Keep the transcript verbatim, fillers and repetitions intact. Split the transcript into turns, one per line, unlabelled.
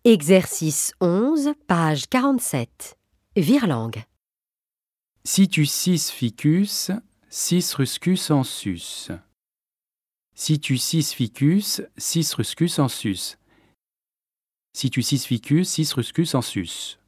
Exercice onze, page quarante-sept. Virlangue.
Situs sis ficus, sis ruscus en sus. Situs sis ficus, sis ruscus en sus. Situs sis ficus, sis ruscus en sus.